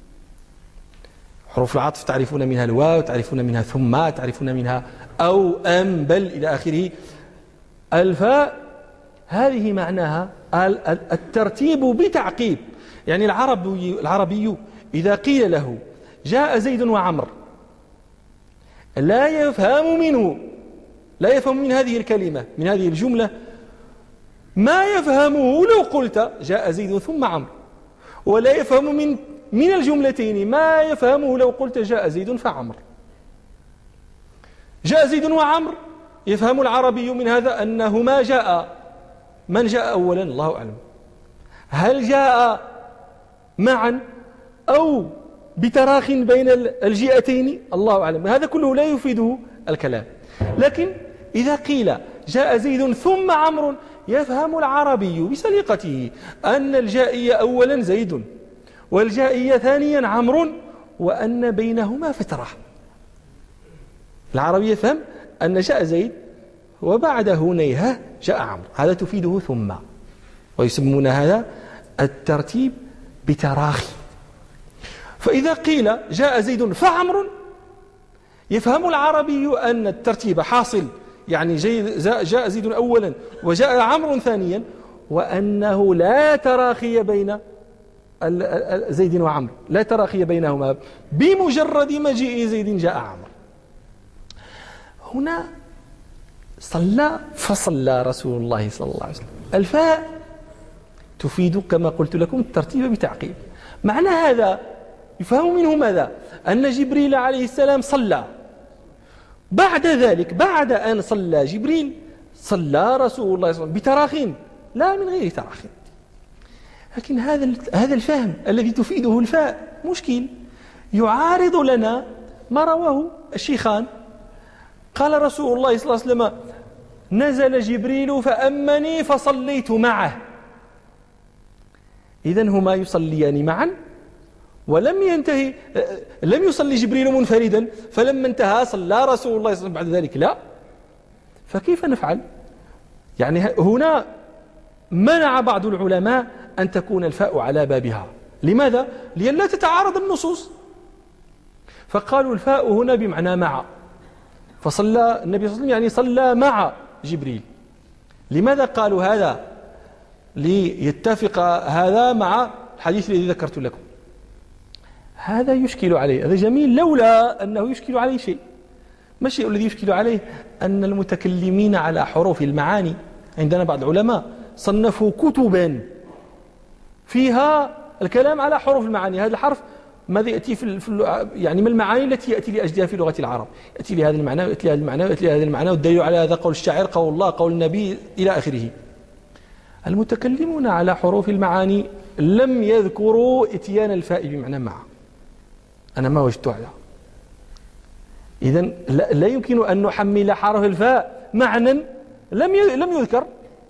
حروف العطف تعرفون منها الواو، تعرفون منها ثم، تعرفون منها أو أم بل إلى آخره. الفاء هذه معناها الترتيب بتعقيب. يعني العربي, العربي إذا قيل له جاء زيد وعمر لا يفهم منه لا يفهم من هذه الكلمة، من هذه الجملة، ما يفهمه لو قلت جاء زيد ثم عمرو، ولا يفهم من من الجملتين ما يفهمه لو قلت جاء زيد فعمر. جاء زيد وعمر يفهم العربي من هذا أنهما جاء. من جاء أولا؟ الله أعلم. هل جاء معا أو بتراخ بين الجئتين؟ الله أعلم. هذا كله لا يفيده الكلام. لكن إذا قيل جاء زيد ثم عمرو يفهم العربي بسليقته أن الجائي أولا زيد والجائي ثانيا عمرو وأن بينهما فترة. العربي يفهم أن جاء زيد وبعده نيهة جاء عمرو، هذا تفيده ثم، ويسمون هذا الترتيب بتراخي. فإذا قيل جاء زيد فعمرو يفهم العربي أن الترتيب حاصل، يعني جاء زيد أولا وجاء عمرو ثانيا، وأنه لا تراخي بين زيد وعمرو، لا تراخي بينهما، بمجرد مجيء زيد جاء عمرو. هنا صلى فصلى رسول الله صلى الله عليه وسلم. الفاء تفيد كما قلت لكم الترتيب بتعقيب. معنى هذا يفهم منه ماذا؟ أن جبريل عليه السلام صلى. بعد ذلك بعد أن صلى جبريل صلى رسول الله صلى الله عليه وسلم بتراخين، لا من غير تراخين. لكن هذا هذا الفهم الذي تفيده الفاء مشكل، يعارض لنا ما رواه الشيخان. قال رسول الله صلى الله عليه وسلم: نزل جبريل فأمني فصليت معه. إذن هما يصليان معا، ولم ينتهي، لم يصلي جبريل منفردا فلما انتهى صلى رسول الله صلى الله عليه وسلم بعد ذلك، لا. فكيف نفعل؟ يعني هنا منع بعض العلماء أن تكون الفاء على بابها. لماذا؟ لئلا تتعارض النصوص. فقالوا الفاء هنا بمعنى مع، فصلى النبي صلى الله عليه وسلم يعني صلى مع جبريل. لماذا قالوا هذا؟ ليتفق هذا مع الحديث الذي ذكرت لكم. هذا يشكل عليه، هذا جميل، لولا أنه يشكل عليه شيء. ما الشيء الذي يشكل عليه؟ أن المتكلمين على حروف المعاني عندنا بعض العلماء صنفوا كتبا فيها الكلام على حروف المعاني. هذا الحرف ماذا يأتي في, في يعني ما المعاني التي يأتي لأجلها في لغة العرب؟ يأتي لهذا المعنى ويأتي لهذا المعنى ويأتي لهذا المعنى، والدليل على هذا قول الشاعر، قول الله، قول النبي، إلى آخره. المتكلمون على حروف المعاني لم يذكروا اتيان الفاء بمعنى مع، أنا ما وجدت هذا. إذن لا يمكن أن نحمل حرف الفاء معنى لم لم يذكر.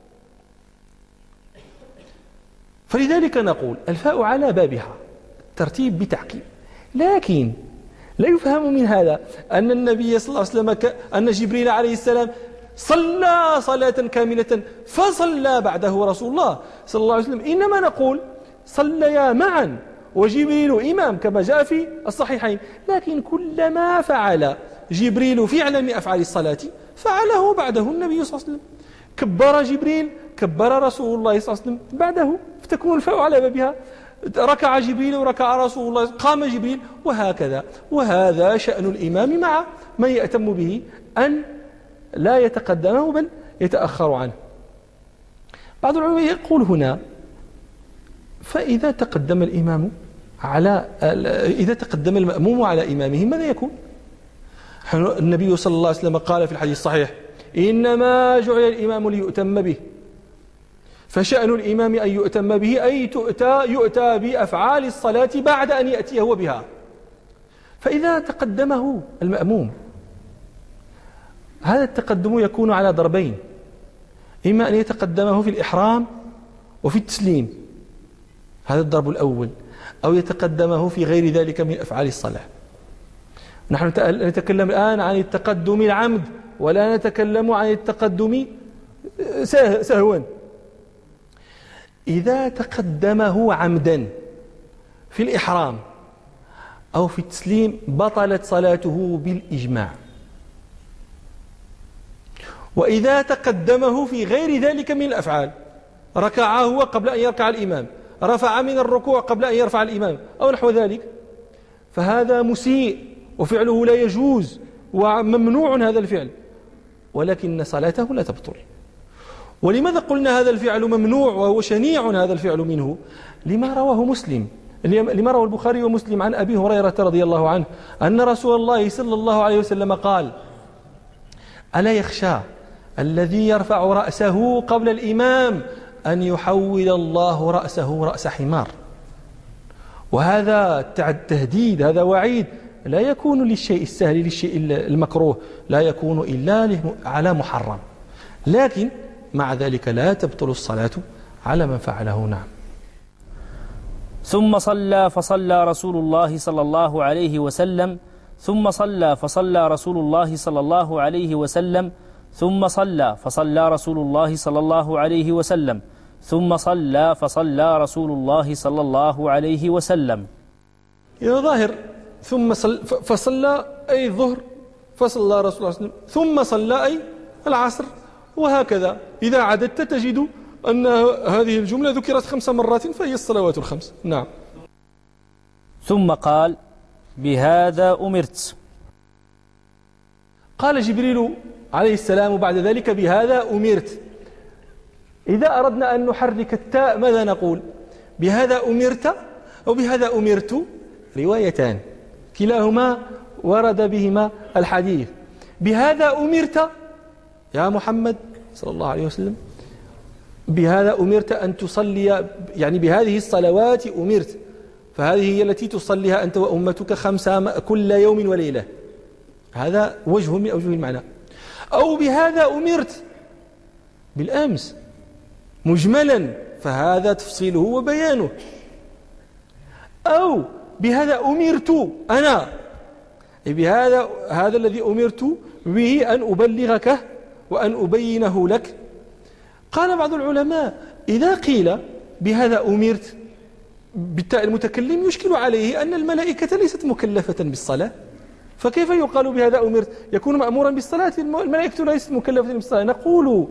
فلذلك نقول الفاء على بابها ترتيب بتعقيب، لكن لا يفهم من هذا أن النبي صلى الله عليه وسلم ك... أن جبريل عليه السلام صلى صلاة كاملة فصلى بعده رسول الله صلى الله عليه وسلم. إنما نقول صليا معا وجبريل إمام كما جاء في الصحيحين، لكن كلما فعل جبريل فعلا من أفعال الصلاة فعله بعده النبي صلى الله عليه وسلم. كبر جبريل كبر رسول الله صلى الله عليه وسلم بعده، فتكون الفاء على بابها. ركع جبريل وركع رسول الله، قام جبريل، وهكذا. وهذا شأن الإمام مع من يأتم به، أن لا يتقدمه بل يتأخر عنه. بعض العلماء يقول هنا: فإذا تقدم الإمام على إذا تقدم المأموم على إمامه ماذا يكون؟ النبي صلى الله عليه وسلم قال في الحديث الصحيح: إنما جعل الإمام ليؤتم به، فشأن الإمام أن يؤتم به، أي تؤتى يؤتى بأفعال الصلاة بعد أن يأتي هو بها. فإذا تقدمه المأموم هذا التقدم يكون على ضربين: إما أن يتقدمه في الإحرام وفي التسليم، هذا الضرب الأول، أو يتقدمه في غير ذلك من أفعال الصلاة. نحن نتكلم الآن عن التقدم العمد، ولا نتكلم عن التقدم سهوا. إذا تقدمه عمدا في الإحرام أو في التسليم بطلت صلاته بالإجماع. وإذا تقدمه في غير ذلك من الأفعال، ركع هو قبل أن يركع الإمام، رفع من الركوع قبل أن يرفع الإمام أو نحو ذلك، فهذا مسيء وفعله لا يجوز وممنوع هذا الفعل، ولكن صلاته لا تبطل. ولماذا قلنا هذا الفعل ممنوع وهو شنيع هذا الفعل منه؟ لما رواه مسلم، لما رواه البخاري ومسلم عن أبي هريرة رضي الله عنه أن رسول الله صلى الله عليه وسلم قال: ألا يخشى الذي يرفع رأسه قبل الإمام أن يحول الله رأسه رأس حمار. وهذا تهديد، هذا وعيد لا يكون للشيء السهل، للشيء المكروه، لا يكون إلا على محرم، لكن مع ذلك لا تبطل الصلاة على من فعله. نعم. ثم صلى فصلى رسول الله صلى الله عليه وسلم ثم صلى فصلى رسول الله صلى الله عليه وسلم ثم صلى فصلى رسول الله صلى الله عليه وسلم ثم صلى فصلى رسول الله صلى الله عليه وسلم. يا ظاهر ثم صلى فصلى أي الظهر، فصلى رسول الله صلى الله عليه وسلم، ثم صلى أي العصر، وهكذا. إذا عددت تجد أن هذه الجملة ذكرت خمس مرات فهي الصلوات الخمس. نعم. ثم قال: بهذا أمرت. قال جبريل عليه السلام بعد ذلك: بهذا أمرت. إذا أردنا أن نحرك التاء ماذا نقول؟ بهذا أمرت أو بهذا أمرت؟ روايتان كلاهما ورد بهما بهذا أمرت أن تصلي، يعني بهذه الصلوات أمرت، فهذه هي التي تصليها أنت وأمتك خمسة كل يوم وليلة. هذا وجه من أوجه المعنى. أو بهذا أمرت بالأمس مجملا، فهذا تفصيله وبيانه. أو بهذا أمرت أنا، بهذا هذا الذي أمرت به أن أبلغك وأن أبينه لك. قال بعض العلماء إذا قيل بهذا أمرت بالتاء المتكلم يشكل عليه أن الملائكة ليست مكلفة بالصلاة، فكيف يقال بهذا أمرت؟ يكون مأمورا بالصلاة، الملائكة ليست مكلفة بالصلاة. نقول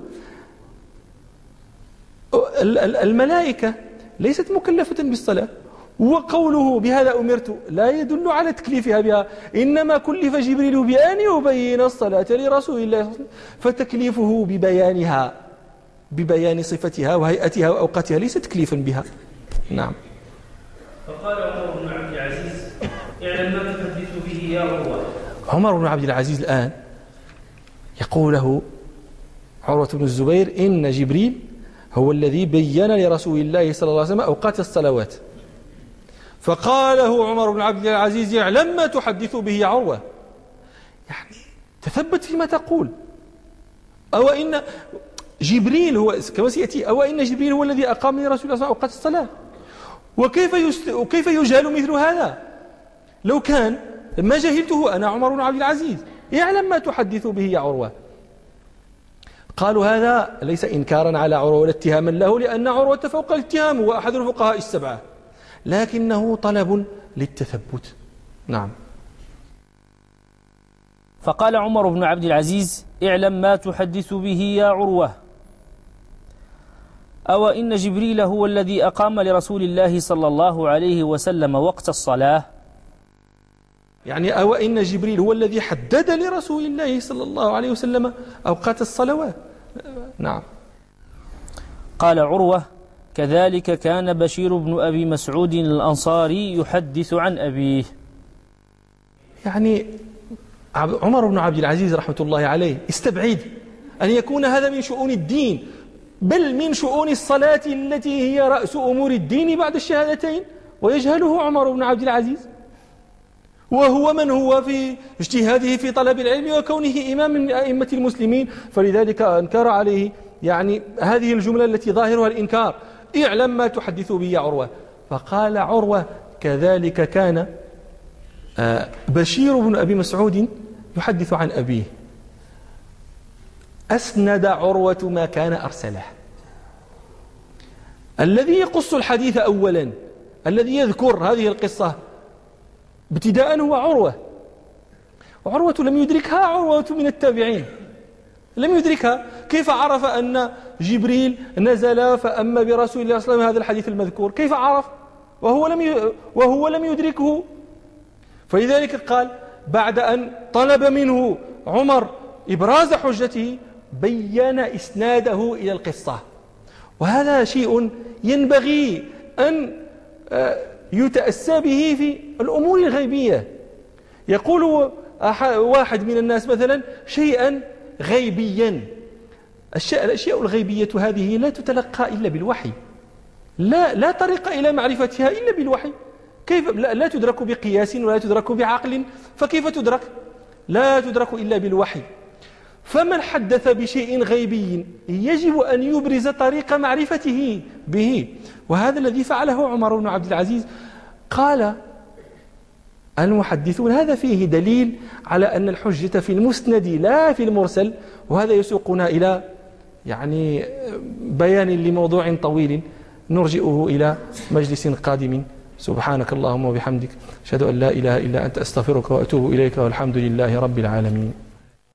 الملائكة ليست مكلفة بالصلاة، وقوله بهذا أمرت لا يدل على تكليفها بها، إنما كلف جبريل بأن يبين الصلاة لرسول الله، فتكليفه ببيانها، ببيان صفتها وهيئتها وأوقاتها، ليس تكليفا بها. نعم. فقال عمر بن عبد العزيز اعلم ما تحدث به يا عروة. عمر بن عبد العزيز الآن يقول له عروة بن الزبير إن جبريل هو الذي بين لرسول الله صلى الله عليه وسلم أوقات الصلوات. فقال له عمر بن عبد العزيز اعلم ما تحدث به يا عروة، يعني تثبت فيما تقول. أو إن جبريل هو كما سيأتي، أو إن جبريل هو الذي أقام لرسول الله صلى الله عليه وسلم أوقات الصلاة، وكيف يست... وكيف يجهل مثل هذا؟ لو كان ما جهلته أنا عمر بن عبد العزيز، اعلم ما تحدث به يا عروة. قالوا هذا ليس إنكارا على عروة ولا اتهاما له، لأن عروة فوق الاتهام، هو أحد الفقهاء السبعة، لكنه طلب للتثبت. نعم. فقال عمر بن عبد العزيز اعلم ما تحدث به يا عروة، أو إن جبريل هو الذي أقام لرسول الله صلى الله عليه وسلم وقت الصلاة، يعني أو إن جبريل هو الذي حدد لرسول الله صلى الله عليه وسلم أوقات الصلوات. نعم. قال عروة كذلك كان بشير بن أبي مسعود الأنصاري يحدث عن أبيه. يعني عمر بن عبد العزيز رحمة الله عليه استبعد أن يكون هذا من شؤون الدين، بل من شؤون الصلاة التي هي رأس أمور الدين بعد الشهادتين، ويجهله عمر بن عبد العزيز، وهو من هو في اجتهاده في طلب العلم وكونه إمام من أئمة المسلمين، فلذلك أنكر عليه يعني هذه الجملة التي ظاهرها الإنكار، اعلم ما تحدث به يا عروة. فقال عروة كذلك كان بشير بن أبي مسعود يحدث عن أبيه. أسند عروة ما كان أرسله. الذي يقص الحديث أولا، الذي يذكر هذه القصة ابتداء هو عروة، وعروة لم يدركها، عروة من التابعين لم يدركها. كيف عرف أن جبريل نزل فأما برسول الله صلى الله عليه وسلم هذا الحديث المذكور؟ كيف عرف وهو لم وهو لم يدركه؟ فلذلك قال بعد أن طلب منه عمر إبراز حجته بين إسناده إلى القصة. وهذا شيء ينبغي أن يتأسى به في الأمور الغيبية. يقول واحد من الناس مثلا شيئا غيبيا، الأشياء الغيبية هذه لا تتلقى إلا بالوحي، لا لا طريق إلى معرفتها إلا بالوحي. كيف لا, لا تدرك بقياس ولا تدرك بعقل، فكيف تدرك؟ لا تدرك إلا بالوحي. فمن حدث بشيء غيبي يجب أن يبرز طريق معرفته به، وهذا الذي فعله عمر بن عبد العزيز. قال المحدثون هذا فيه دليل على أن الحجة في المسند لا في المرسل، وهذا يسوقنا إلى يعني بيان لموضوع طويل نرجئه إلى مجلس قادم. سبحانك اللهم وبحمدك أشهد أن لا إله إلا أنت أستغفرك وأتوب إليك، والحمد لله رب العالمين.